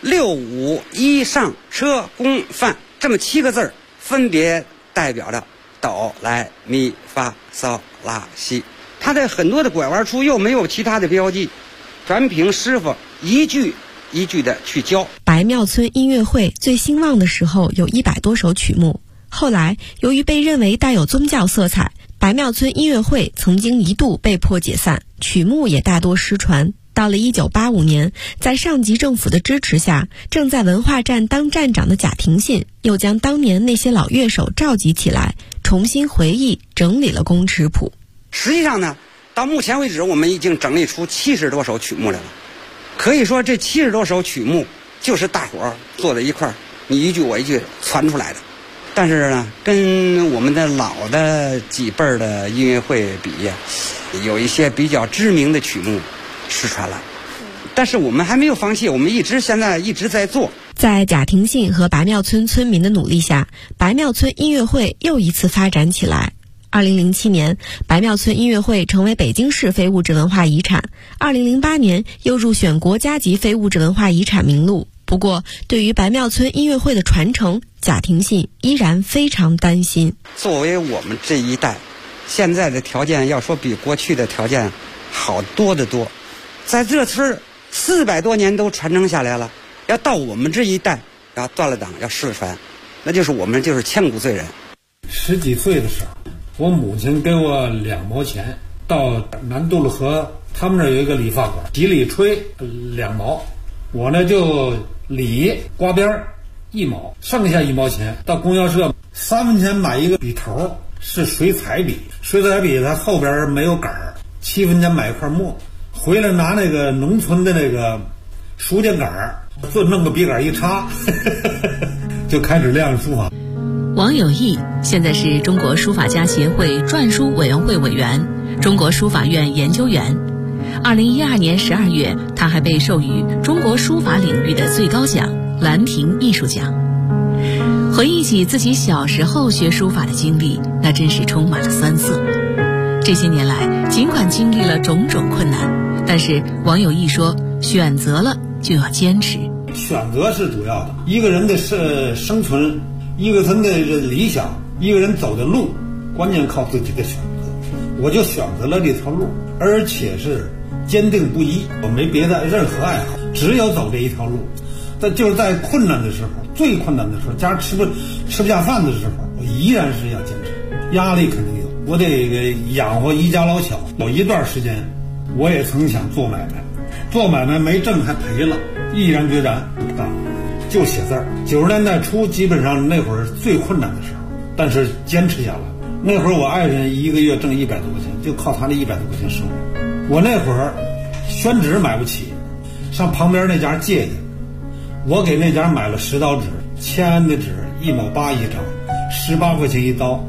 6、5、1上车宫范这么7个字，分别代表着哆来咪发嗦拉西。它的很多的拐弯处又没有其他的标记，全凭师傅一句一句的去教。 白庙村音乐会最兴旺的时候有100多首曲目，后来由于被认为带有宗教色彩，白庙村音乐会曾经一度被迫解散，曲目也大多失传。到了1985年，在上级政府的支持下，正在文化站当站长的贾廷信又将当年那些老乐手召集起来，重新回忆整理了宫尺谱。 实际上呢，到目前为止我们已经整理出70多首曲目来了。可以说这70多首曲目就是大伙儿坐在一块儿，你一句我一句传出来的。但是呢，跟我们的老的几辈儿的音乐会比，有一些比较知名的曲目失传了。但是我们还没有放弃，我们现在一直在做。 在贾廷信和白庙村村民的努力下，白庙村音乐会又一次发展起来。2007年，白庙村音乐会成为北京市非物质文化遗产。2008年又入选国家级非物质文化遗产名录。不过，对于白庙村音乐会的传承，贾廷信依然非常担心。 作为我们这一代，现在的条件要说比过去的条件好多得多。在这村400多年都传承下来了，要到我们这一代要断了档要失传，那就是我们就是千古罪人。 10几岁的时候，我母亲给我2毛钱，到南渡了河，他们那儿有一个理发馆，洗理吹2毛，我呢就理刮边1毛，剩下1毛钱到供销社3分钱买一个笔头，是水彩笔，水彩笔它后边没有杆儿，7分钱买一块墨，回来拿那个农村的那个书架杆儿，就弄个笔杆一插就开始练书法。 王有义现在是中国书法家协会篆书委员会委员、中国书法院研究员。2012年12月，他还被授予中国书法领域的最高奖兰亭艺术奖。回忆起自己小时候学书法的经历，那真是充满了酸涩。这些年来，尽管经历了种种困难，但是王有义说，选择了就要坚持。 选择是主要的，一个人的生存，一个人的理想，一个人走的路，关键靠自己的选择。我就选择了这条路，而且是坚定不移，我没别的任何爱好，只有走这一条路。但就是在困难的时候，最困难的时候，家吃不下饭的时候，我依然是要坚持。压力肯定有，我得养活一家老小。有一段时间，我也曾想做买卖，做买卖没挣还赔了，毅然决然不干，就写字儿。90年代初，基本上那会儿最困难的时候，但是坚持下来。那会儿我爱人一个月挣100多块钱，就靠他那100多块钱生活。我那会儿宣纸买不起，上旁边那家借去，我给那家买了10刀纸，签安的纸1毛8一张，18块钱一刀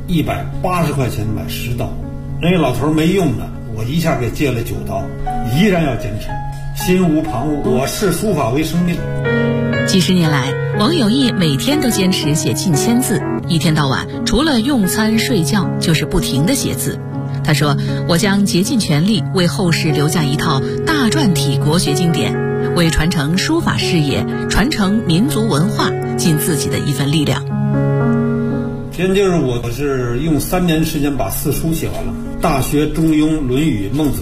，180块钱买10刀。人家老头没用的，我一下给借了9刀，依然要坚持，心无旁骛，我视书法为生命。 几十年来，王有义每天都坚持写近1000字，一天到晚除了用餐睡觉就是不停地写字。他说，我将竭尽全力为后世留下一套大篆体国学经典，为传承书法事业、传承民族文化尽自己的一份力量。 先就是我是用3年时间把4书写完了，《大学》《中庸》《论语》《孟子》